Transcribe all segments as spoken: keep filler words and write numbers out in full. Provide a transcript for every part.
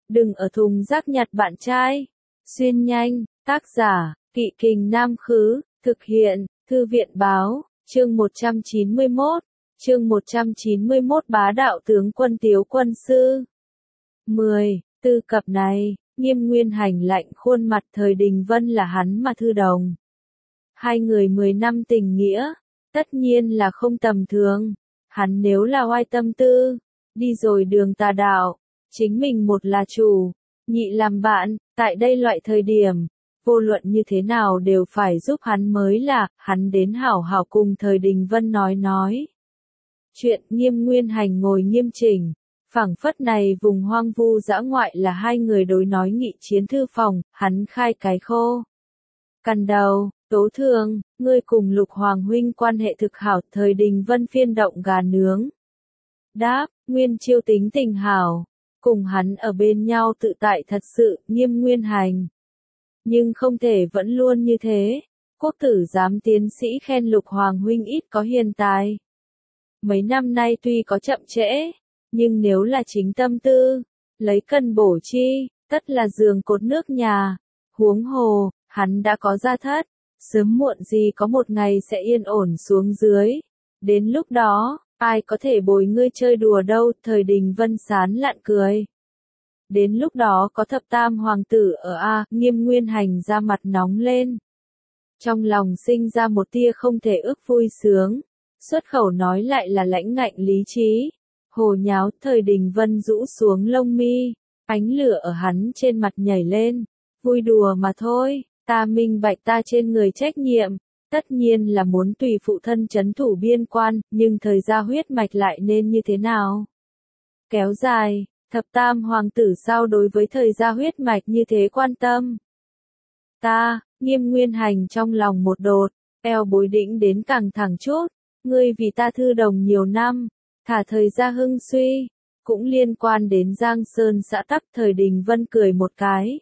Đừng ở thùng rác nhặt bạn trai. Xuyên nhanh, tác giả, Kỵ Kình Nam Khứ, thực hiện, Thư viện Báo, chương một trăm chín mươi mốt, chương một trăm chín mươi mốt Bá đạo tướng quân Tiếu quân sư. mười. Tư cập này, Nghiêm Nguyên Hành lạnh khuôn mặt thời Đình Vân là hắn mà thư đồng. Hai người mười năm tình nghĩa, tất nhiên là không tầm thường. Hắn nếu là oai tâm tư, đi rồi đường tà đạo, chính mình một là chủ, nhị làm bạn, tại đây loại thời điểm, vô luận như thế nào đều phải giúp hắn mới là, hắn đến hảo hảo cùng thời Đình Vân nói nói. Chuyện Nghiêm Nguyên Hành ngồi nghiêm chỉnh, phảng phất này vùng hoang vu dã ngoại là hai người đối nói nghị chiến thư phòng, hắn khai cái khô. Căn đầu, Tố Thường, ngươi cùng Lục Hoàng huynh quan hệ thực hảo, thời Đình Vân phiên động gà nướng. Đáp, Nguyên Chiêu tính tình hảo, cùng hắn ở bên nhau tự tại thật sự, Nghiêm Nguyên Hành. Nhưng không thể vẫn luôn như thế, quốc tử giám tiến sĩ khen Lục Hoàng huynh ít có hiền tài. Mấy năm nay tuy có chậm trễ, nhưng nếu là chính tâm tư, lấy cân bổ chi, tất là giường cột nước nhà, huống hồ, hắn đã có gia thất, sớm muộn gì có một ngày sẽ yên ổn xuống dưới. Đến lúc đó, ai có thể bồi ngươi chơi đùa đâu, thời Đình Vân sán lạn cười. Đến lúc đó có thập tam hoàng tử ở A, Nghiêm Nguyên Hành ra mặt nóng lên. Trong lòng sinh ra một tia không thể ước vui sướng, xuất khẩu nói lại là lãnh ngạnh lý trí. Hồ nháo, thời Đình Vân rũ xuống lông mi, ánh lửa ở hắn trên mặt nhảy lên, vui đùa mà thôi, ta minh bạch ta trên người trách nhiệm, tất nhiên là muốn tùy phụ thân trấn thủ biên quan, nhưng thời gia huyết mạch lại nên như thế nào? Kéo dài, thập tam hoàng tử sao đối với thời gia huyết mạch như thế quan tâm? Ta, Nghiêm Nguyên Hành trong lòng một đột, eo bối đĩnh đến càng thẳng chút, ngươi vì ta thư đồng nhiều năm, thả thời gia hưng suy, cũng liên quan đến Giang Sơn xã tắc, thời Đình Vân cười một cái.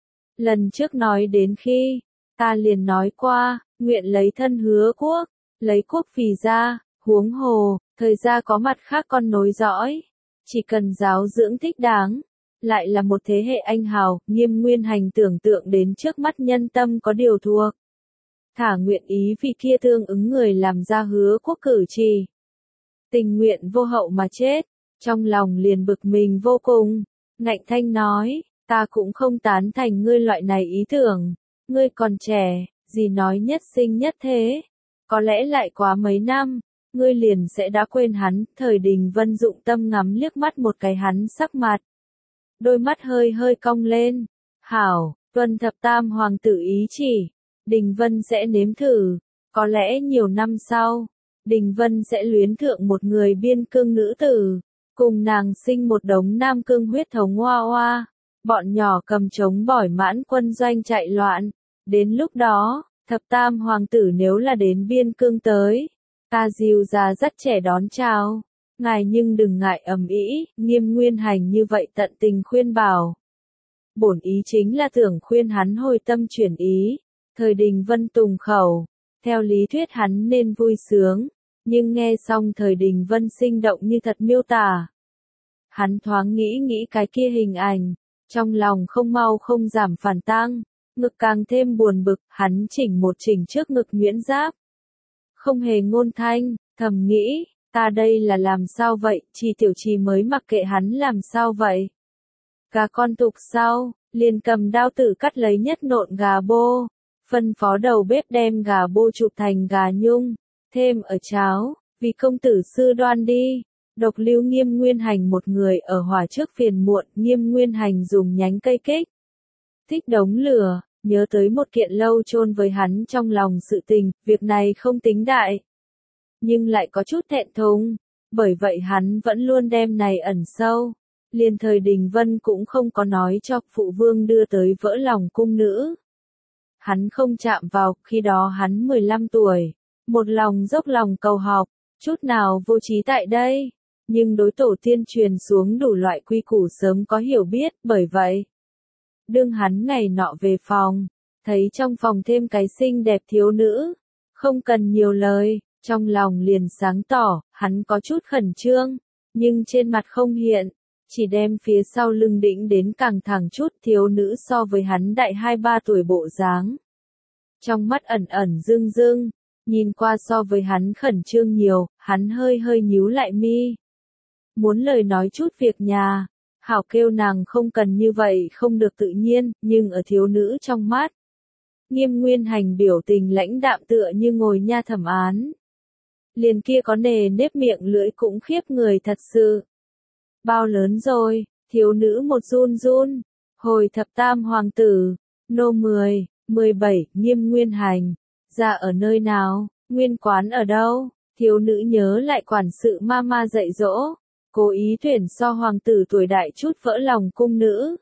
Lần trước nói đến khi, ta liền nói qua, nguyện lấy thân hứa quốc, lấy quốc vì gia, huống hồ, thời gia có mặt khác con nối dõi, chỉ cần giáo dưỡng thích đáng, lại là một thế hệ anh hào. Nghiêm Nguyên Hành tưởng tượng đến trước mắt nhân tâm có điều thuộc. Thả nguyện ý vì kia tương ứng người làm ra hứa quốc cử chỉ. Tình nguyện vô hậu mà chết, trong lòng liền bực mình vô cùng, ngạnh thanh nói, ta cũng không tán thành ngươi loại này ý tưởng, ngươi còn trẻ, gì nói nhất sinh nhất thế, có lẽ lại quá mấy năm, ngươi liền sẽ đã quên hắn. Thời Đình Vân dụng tâm ngắm liếc mắt một cái hắn sắc mặt, đôi mắt hơi hơi cong lên, hảo, tuân thập tam hoàng tử ý chỉ, Đình Vân sẽ nếm thử, có lẽ nhiều năm sau, Đình Vân sẽ luyến thượng một người biên cương nữ tử, cùng nàng sinh một đống nam cương huyết thống hoa hoa, bọn nhỏ cầm trống bỏi mãn quân doanh chạy loạn. Đến lúc đó, thập tam hoàng tử nếu là đến biên cương tới, ta dìu già dắt trẻ đón chào, ngài nhưng đừng ngại ầm ĩ. Nghiêm Nguyên Hành như vậy tận tình khuyên bảo. Bổn ý chính là tưởng khuyên hắn hồi tâm chuyển ý, thời Đình Vân tùng khẩu, theo lý thuyết hắn nên vui sướng, nhưng nghe xong thời Đình Vân sinh động như thật miêu tả. Hắn thoáng nghĩ nghĩ cái kia hình ảnh, trong lòng không mau không giảm phản tang, ngực càng thêm buồn bực, hắn chỉnh một chỉnh trước ngực nhuyễn giáp. Không hề ngôn thanh, thầm nghĩ, ta đây là làm sao vậy, Trì Tiểu Trì mới mặc kệ hắn làm sao vậy. Gà con tục sau, liền cầm đao tử cắt lấy nhất nộn gà bô, phân phó đầu bếp đem gà bô chụp thành gà nhung, thêm ở cháo, vì công tử sư đoan đi. Độc lưu Nghiêm Nguyên Hành một người ở hỏa trước phiền muộn. Nghiêm Nguyên Hành dùng nhánh cây kích thích đống lửa, nhớ tới một kiện lâu chôn với hắn trong lòng sự tình, việc này không tính đại, nhưng lại có chút thẹn thùng, bởi vậy hắn vẫn luôn đem này ẩn sâu. Liền thời Đình Vân cũng không có nói cho phụ vương đưa tới vỡ lòng cung nữ. Hắn không chạm vào, khi đó hắn mười lăm tuổi, một lòng dốc lòng cầu học, chút nào vô trí tại đây. Nhưng đối tổ tiên truyền xuống đủ loại quy củ sớm có hiểu biết, bởi vậy, đương hắn ngày nọ về phòng, thấy trong phòng thêm cái xinh đẹp thiếu nữ, không cần nhiều lời, trong lòng liền sáng tỏ, hắn có chút khẩn trương, nhưng trên mặt không hiện, chỉ đem phía sau lưng đĩnh đến càng thẳng chút, thiếu nữ so với hắn đại hai ba tuổi bộ dáng. Trong mắt ẩn ẩn rưng rưng, nhìn qua so với hắn khẩn trương nhiều, hắn hơi hơi nhíu lại mi. Muốn lời nói chút việc nhà, hảo kêu nàng không cần như vậy không được tự nhiên, nhưng ở thiếu nữ trong mắt. Nghiêm Nguyên Hành biểu tình lãnh đạm tựa như ngồi nha thẩm án. Liền kia có nề nếp miệng lưỡi cũng khiếp người thật sự. Bao lớn rồi, thiếu nữ một run run, hồi thập tam hoàng tử, nô mười, mười bảy, Nghiêm Nguyên Hành, ra ở nơi nào, nguyên quán ở đâu, thiếu nữ nhớ lại quản sự ma ma dạy dỗ, cố ý tuyển so hoàng tử tuổi đại chút vỡ lòng cung nữ.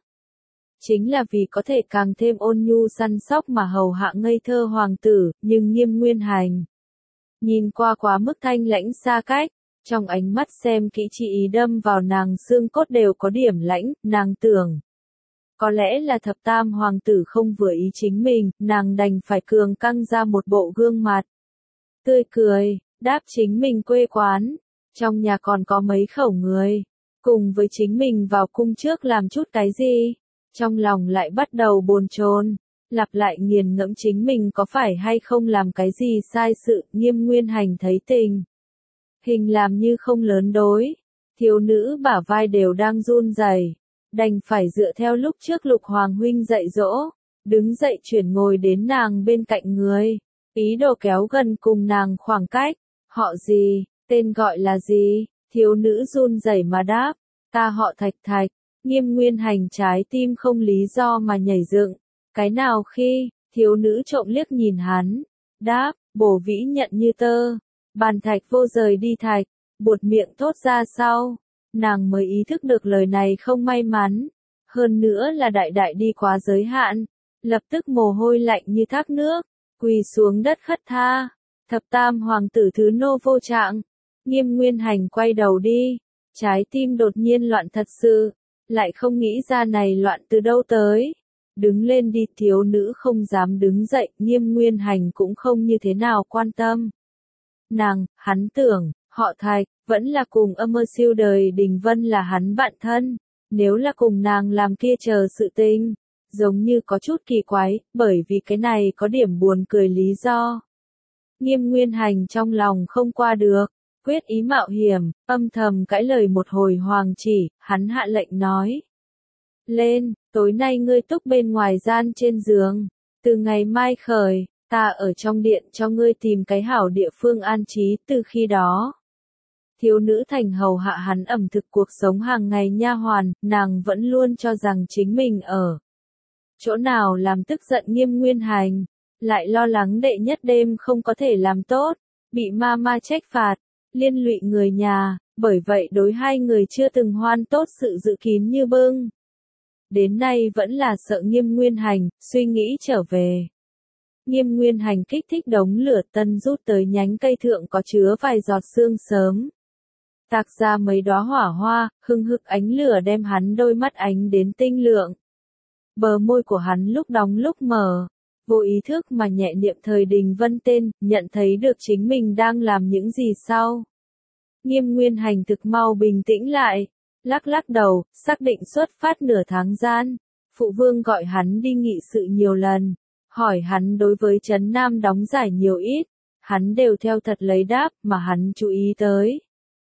Chính là vì có thể càng thêm ôn nhu săn sóc mà hầu hạ ngây thơ hoàng tử, nhưng Nghiêm Nguyên Hành. Nhìn qua quá mức thanh lãnh xa cách, trong ánh mắt xem kỹ chi ý đâm vào nàng xương cốt đều có điểm lãnh, nàng tưởng. Có lẽ là thập tam hoàng tử không vừa ý chính mình, nàng đành phải cường căng ra một bộ gương mặt. Tươi cười, đáp chính mình quê quán, trong nhà còn có mấy khẩu người, cùng với chính mình vào cung trước làm chút cái gì, trong lòng lại bắt đầu bồn chồn, lặp lại nghiền ngẫm chính mình có phải hay không làm cái gì sai sự. Nghiêm Nguyên Hành thấy tình hình làm như không lớn đối, thiếu nữ bả vai đều đang run rẩy, đành phải dựa theo lúc trước Lục Hoàng huynh dạy dỗ, đứng dậy chuyển ngồi đến nàng bên cạnh người, ý đồ kéo gần cùng nàng khoảng cách. Họ gì, tên gọi là gì? Thiếu nữ run rẩy mà đáp, ta họ Thạch Thạch. Nghiêm Nguyên Hành trái tim không lý do mà nhảy dựng, cái nào khi, thiếu nữ trộm liếc nhìn hắn, đáp, bổ vĩ nhận như tơ, bàn thạch vô rời đi thạch, buột miệng thốt ra sau, nàng mới ý thức được lời này không may mắn, hơn nữa là đại đại đi quá giới hạn, lập tức mồ hôi lạnh như thác nước, quỳ xuống đất khất tha, thập tam hoàng tử thứ nô vô trạng. Nghiêm Nguyên Hành quay đầu đi, trái tim đột nhiên loạn thật sự, lại không nghĩ ra này loạn từ đâu tới. Đứng lên đi, thiếu nữ không dám đứng dậy, Nghiêm Nguyên Hành cũng không như thế nào quan tâm. Nàng, hắn tưởng, họ Thạch, vẫn là cùng âm mơ siêu đời Đình Vân là hắn bạn thân, nếu là cùng nàng làm kia chờ sự tình, giống như có chút kỳ quái, bởi vì cái này có điểm buồn cười lý do. Nghiêm Nguyên Hành trong lòng không qua được, quyết ý mạo hiểm, âm thầm cãi lời một hồi hoàng chỉ, hắn hạ lệnh nói. Lên, tối nay ngươi túc bên ngoài gian trên giường, từ ngày mai khởi, ta ở trong điện cho ngươi tìm cái hảo địa phương an trí. Từ khi đó, thiếu nữ thành hầu hạ hắn ẩm thực cuộc sống hàng ngày nha hoàn, nàng vẫn luôn cho rằng chính mình ở chỗ nào làm tức giận Nghiêm Nguyên Hành, lại lo lắng đệ nhất đêm không có thể làm tốt, bị ma ma trách phạt, liên lụy người nhà, bởi vậy đối hai người chưa từng hoan tốt sự dự kín như bưng. Đến nay vẫn là sợ Nghiêm Nguyên Hành, suy nghĩ trở về. Nghiêm Nguyên Hành kích thích đống lửa tân rút tới nhánh cây thượng có chứa vài giọt sương sớm. Tạc ra mấy đóa hỏa hoa, hưng hực ánh lửa đem hắn đôi mắt ánh đến tinh lượng. Bờ môi của hắn lúc đóng lúc mở, vô ý thức mà nhẹ niệm thời Đình Vân tên, nhận thấy được chính mình đang làm những gì sau. Nghiêm Nguyên Hành thực mau bình tĩnh lại, lắc lắc đầu, xác định xuất phát nửa tháng gian. Phụ vương gọi hắn đi nghị sự nhiều lần, hỏi hắn đối với Trấn Nam đóng giải nhiều ít, hắn đều theo thật lấy đáp mà hắn chú ý tới.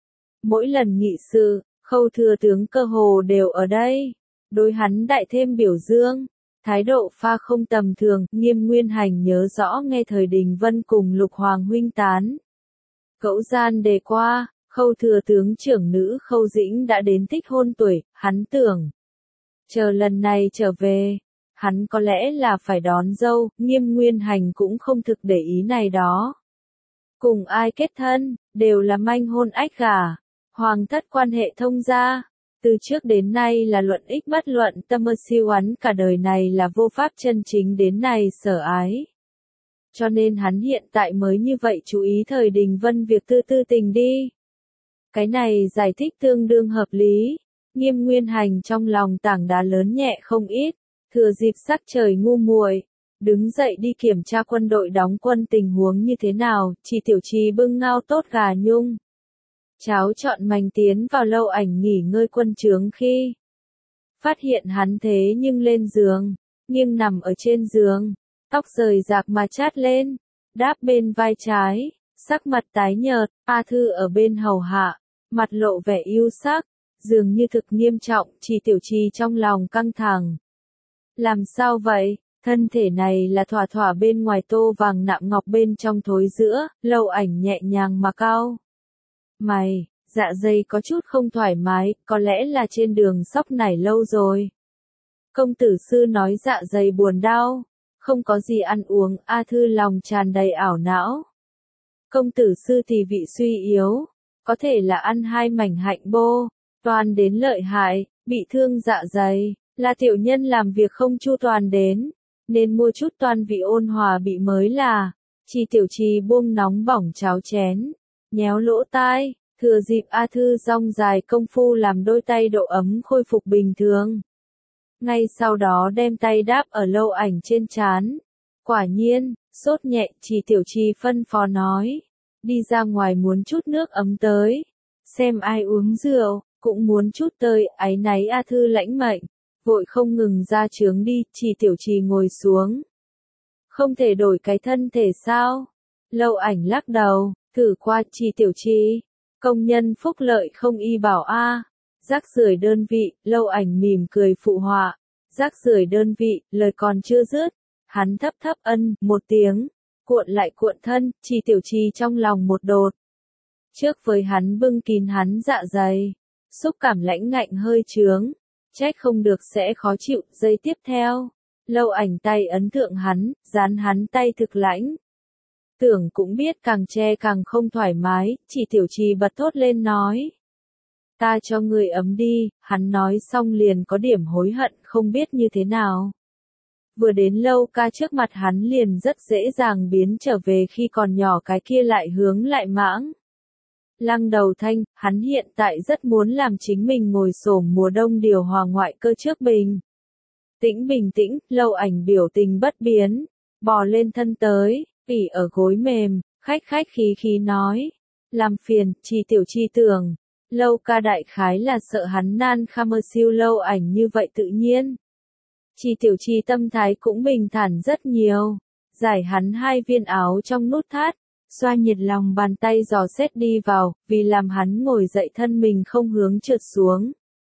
Mỗi lần nghị sự, Khâu thừa tướng cơ hồ đều ở đây, đối hắn đại thêm biểu dương, thái độ pha không tầm thường. Nghiêm Nguyên Hành nhớ rõ nghe thời Đình Vân cùng Lục Hoàng huynh tán cẫu gian đề qua, Khâu thừa tướng trưởng nữ Khâu Dĩnh đã đến thích hôn tuổi, hắn tưởng chờ lần này trở về, hắn có lẽ là phải đón dâu. Nghiêm Nguyên Hành cũng không thực để ý này đó. Cùng ai kết thân, đều là manh hôn ách gả, hoàng thất quan hệ thông gia, từ trước đến nay là luận ích bất luận tâm mơ siêu hắn cả đời này là vô pháp chân chính đến này sở ái. Cho nên hắn hiện tại mới như vậy chú ý thời Đình Vân việc tư tư tình đi. Cái này giải thích tương đương hợp lý. Nghiêm Nguyên Hành trong lòng tảng đá lớn nhẹ không ít, thừa dịp sắc trời ngu muội, đứng dậy đi kiểm tra quân đội đóng quân tình huống như thế nào, chỉ tiểu trì bưng ngao tốt gà nhung. Cháu chọn mành tiến vào Lâu Ảnh nghỉ ngơi quân trướng khi phát hiện hắn thế nhưng lên giường, nghiêng nằm ở trên giường, tóc rời rạc mà chát lên, đáp bên vai trái, sắc mặt tái nhợt, A Thư ở bên hầu hạ, mặt lộ vẻ yêu sắc, dường như thực nghiêm trọng, Trì Tiểu Trì trong lòng căng thẳng. Làm sao vậy? Thân thể này là thỏa thỏa bên ngoài tô vàng nạm ngọc bên trong thối giữa, Lâu Ảnh nhẹ nhàng mà cau mày, dạ dày có chút không thoải mái, có lẽ là trên đường sóc nảy lâu rồi. Công tử sư nói dạ dày buồn đau, không có gì ăn uống, A Thư lòng tràn đầy ảo não. Công tử sư thì vị suy yếu, có thể là ăn hai mảnh hạnh bô, toàn đến lợi hại, bị thương dạ dày, là tiểu nhân làm việc không chu toàn đến, nên mua chút toàn vị ôn hòa bị mới là. Trì Tiểu Trì buông nóng bỏng cháo chén, nhéo lỗ tai, thừa dịp A Thư rong dài công phu làm đôi tay độ ấm khôi phục bình thường. Ngay sau đó đem tay đáp ở Lâu Ảnh trên trán. Quả nhiên, sốt nhẹ, Trì Tiểu Trì phân phó nói, đi ra ngoài muốn chút nước ấm tới, xem ai uống rượu, cũng muốn chút tơi, áy náy. A Thư lãnh mệnh, vội không ngừng ra trướng đi, Trì Tiểu Trì ngồi xuống. Không thể đổi cái thân thể sao? Lâu Ảnh lắc đầu, thử qua. Trì Tiểu Trì, công nhân phúc lợi không y bảo a. Rác rưởi đơn vị, Lâu Ảnh mỉm cười phụ họa. Rác rưởi đơn vị, lời còn chưa dứt, hắn thấp thấp ân một tiếng, cuộn lại cuộn thân, Trì Tiểu Trì trong lòng một đột. Trước với hắn bưng kín hắn dạ dày, xúc cảm lãnh ngạnh hơi trướng, trách không được sẽ khó chịu. Giây tiếp theo, Lâu Ảnh tay ấn thượng hắn, dán hắn tay thực lãnh. Tưởng cũng biết càng che càng không thoải mái, Trì Tiểu Trì bật thốt lên nói. Ta cho người ấm đi, hắn nói xong liền có điểm hối hận không biết như thế nào. Vừa đến Lâu ca trước mặt hắn liền rất dễ dàng biến trở về khi còn nhỏ, cái kia lại hướng lại mãng. Lăng Đầu Thanh, hắn hiện tại rất muốn làm chính mình ngồi xổm mùa đông điều hòa ngoại cơ trước bình. Tĩnh bình tĩnh, Lâu Ảnh biểu tình bất biến, bò lên thân tới, ỉ ở gối mềm, khách khách khí khí nói. Làm phiền, Trì Tiểu Trì tưởng. Lâu ca đại khái là sợ hắn nan kham mơ siêu Lâu Ảnh như vậy tự nhiên. Trì Tiểu Trì tâm thái cũng bình thản rất nhiều, giải hắn hai viên áo trong nút thắt, xoa nhiệt lòng bàn tay dò xét đi vào, vì làm hắn ngồi dậy thân mình không hướng trượt xuống.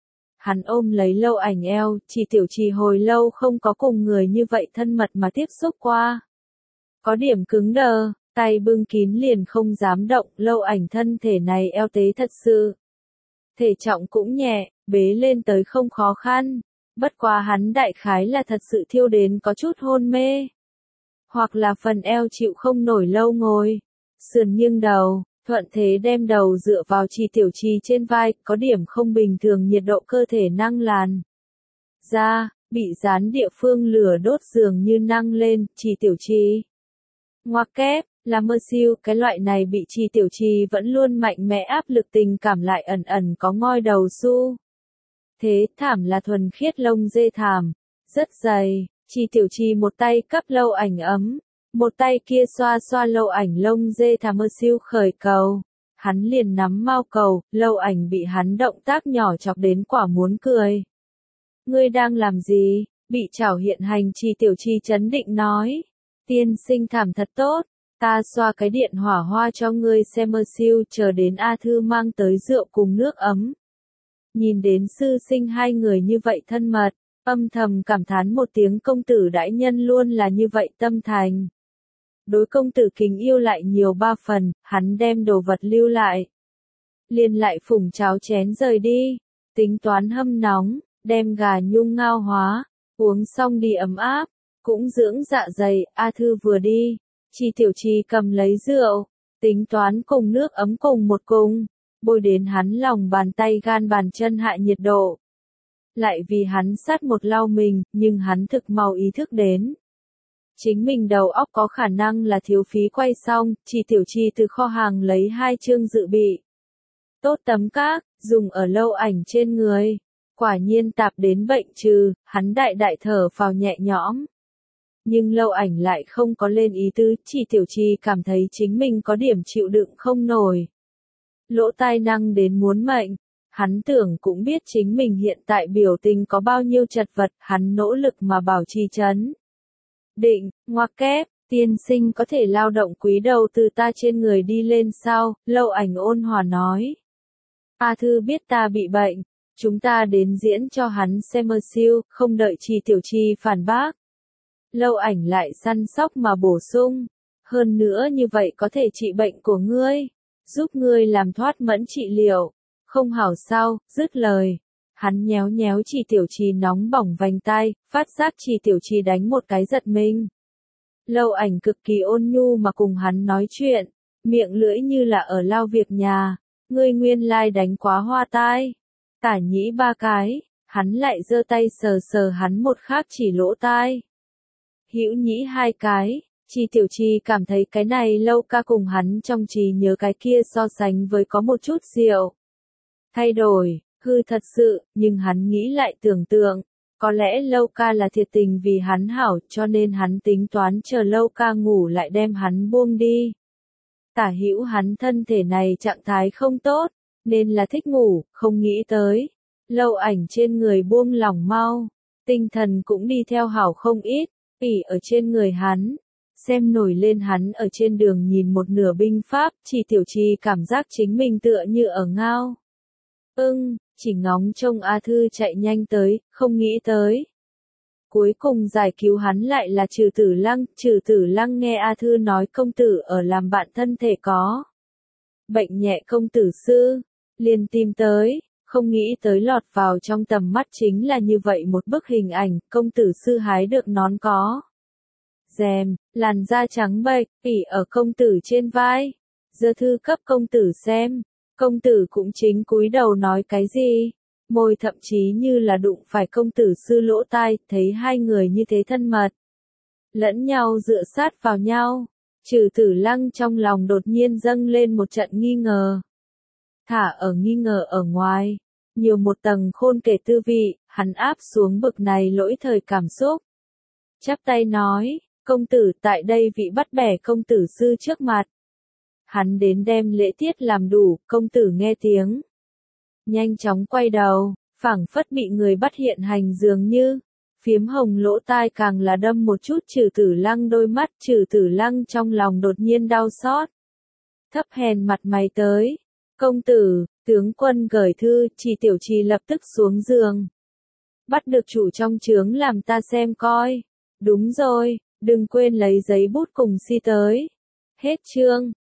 Hắn ôm lấy Lâu Ảnh eo, Trì Tiểu Trì hồi lâu không có cùng người như vậy thân mật mà tiếp xúc qua. Có điểm cứng đờ, tay bưng kín liền không dám động, Lâu Ảnh thân thể này eo tế thật sự. Thể trọng cũng nhẹ, bế lên tới không khó khăn, bất quá hắn đại khái là thật sự thiêu đến có chút hôn mê. Hoặc là phần eo chịu không nổi lâu ngồi, sườn nghiêng đầu, thuận thế đem đầu dựa vào Trì Tiểu Trì trên vai, có điểm không bình thường nhiệt độ cơ thể năng làn. Da, bị dán địa phương lửa đốt dường như năng lên, Trì Tiểu Trì. Ngoặc kép, là mơ siêu, cái loại này bị Trì Tiểu Trì vẫn luôn mạnh mẽ áp lực tình cảm lại ẩn ẩn có ngoi đầu su. Thế thảm là thuần khiết lông dê thảm, rất dày, Trì Tiểu Trì một tay cấp Lâu Ảnh ấm, một tay kia xoa xoa Lâu Ảnh lông dê thảm. Mơ siêu khởi cầu, hắn liền nắm mao cầu, Lâu Ảnh bị hắn động tác nhỏ chọc đến quả muốn cười. Ngươi đang làm gì? Bị chảo hiện hành, Trì Tiểu Trì chấn định nói. Tiên sinh thảm thật tốt, ta xoa cái điện hỏa hoa cho ngươi xem. Mơ siêu chờ đến A Thư mang tới rượu cùng nước ấm. Nhìn đến sư sinh hai người như vậy thân mật, âm thầm cảm thán một tiếng, công tử đại nhân luôn là như vậy tâm thành. Đối công tử kính yêu lại nhiều ba phần, hắn đem đồ vật lưu lại. Liền lại phủng cháo chén rời đi, tính toán hâm nóng, đem gà nhung ngao hóa, uống xong đi ấm áp, cũng dưỡng dạ dày. A Thư vừa đi, Trì Tiểu Trì cầm lấy rượu, tính toán cùng nước ấm cùng một cùng, bôi đến hắn lòng bàn tay gan bàn chân hạ nhiệt độ. Lại vì hắn sát một lau mình, nhưng hắn thực mau ý thức đến. Chính mình đầu óc có khả năng là thiếu phí quay xong, Trì Tiểu Trì từ kho hàng lấy hai chương dự bị. Tốt tấm các, dùng ở Lâu Ảnh trên người. Quả nhiên tạp đến bệnh trừ, hắn đại đại thở phào nhẹ nhõm. Nhưng Lâu Ảnh lại không có lên ý tứ, Trì Tiểu Trì cảm thấy chính mình có điểm chịu đựng không nổi. lỗ tai năng đến muốn mệnh. Hắn tưởng cũng biết chính mình hiện tại biểu tình có bao nhiêu chật vật, hắn nỗ lực mà bảo trì trấn định, ngoặc kép, tiên sinh có thể lao động quý đầu từ ta trên người đi lên sao, Lâu Ảnh ôn hòa nói. A Thư biết ta bị bệnh, chúng ta đến diễn cho hắn xem mơ siêu, không đợi Trì Tiểu Trì phản bác. Lâu Ảnh lại săn sóc mà bổ sung, hơn nữa như vậy có thể trị bệnh của ngươi, giúp ngươi làm thoát mẫn trị liệu, không hảo sao, dứt lời. Hắn nhéo nhéo Trì Tiểu Trì nóng bỏng vành tai, phát giác Trì Tiểu Trì đánh một cái giật mình. Lâu Ảnh cực kỳ ôn nhu mà cùng hắn nói chuyện, miệng lưỡi như là ở lao việc nhà, ngươi nguyên lai đánh quá hoa tai. Tả nhĩ ba cái, hắn lại giơ tay sờ sờ hắn một khác chỉ lỗ tai. Hữu nhĩ hai cái, Trì Tiểu Trì cảm thấy cái này Lâu ca cùng hắn trong trí nhớ cái kia so sánh với có một chút diệu. Thay đổi, hư thật sự, nhưng hắn nghĩ lại tưởng tượng, có lẽ Lâu ca là thiệt tình vì hắn hảo cho nên hắn tính toán chờ Lâu ca ngủ lại đem hắn buông đi. Tả hữu hắn thân thể này trạng thái không tốt, nên là thích ngủ, không nghĩ tới. Lâu Ảnh trên người buông lỏng mau, tinh thần cũng đi theo hảo không ít, ỉ ở trên người hắn. Xem nổi lên hắn ở trên đường nhìn một nửa binh pháp, Trì Tiểu Trì cảm giác chính mình tựa như ở ngao. Ưng, chỉ ngóng trông A Thư chạy nhanh tới, không nghĩ tới. Cuối cùng giải cứu hắn lại là Trừ Tử Lăng, Trừ Tử Lăng nghe A Thư nói công tử ở làm bạn thân thể có bệnh nhẹ công tử sư, liền tìm tới, không nghĩ tới lọt vào trong tầm mắt chính là như vậy một bức hình ảnh, công tử sư hái được nón có rèm, làn da trắng bệch, ỉ ở công tử trên vai, giơ thư cấp công tử xem, công tử cũng chính cúi đầu nói cái gì, môi thậm chí như là đụng phải công tử sư lỗ tai, thấy hai người như thế thân mật, lẫn nhau dựa sát vào nhau, Trừ Tử Lăng trong lòng đột nhiên dâng lên một trận nghi ngờ. Thả ở nghi ngờ ở ngoài, nhiều một tầng khôn kể tư vị, hắn áp xuống bực này lỗi thời cảm xúc. Chắp tay nói, công tử tại đây vị bắt bẻ công tử sư trước mặt. Hắn đến đem lễ tiết làm đủ, công tử nghe tiếng. Nhanh chóng quay đầu, phảng phất bị người bắt hiện hành dường như. Phiếm hồng lỗ tai càng là đâm một chút Trừ Tử Lăng đôi mắt, Trừ Tử Lăng trong lòng đột nhiên đau xót. Thấp hèn mặt mày tới. Công tử, tướng quân gửi thư, Trì Tiểu Trì lập tức xuống giường. Bắt được chủ trong trướng làm ta xem coi. Đúng rồi, đừng quên lấy giấy bút cùng si tới. Hết chương.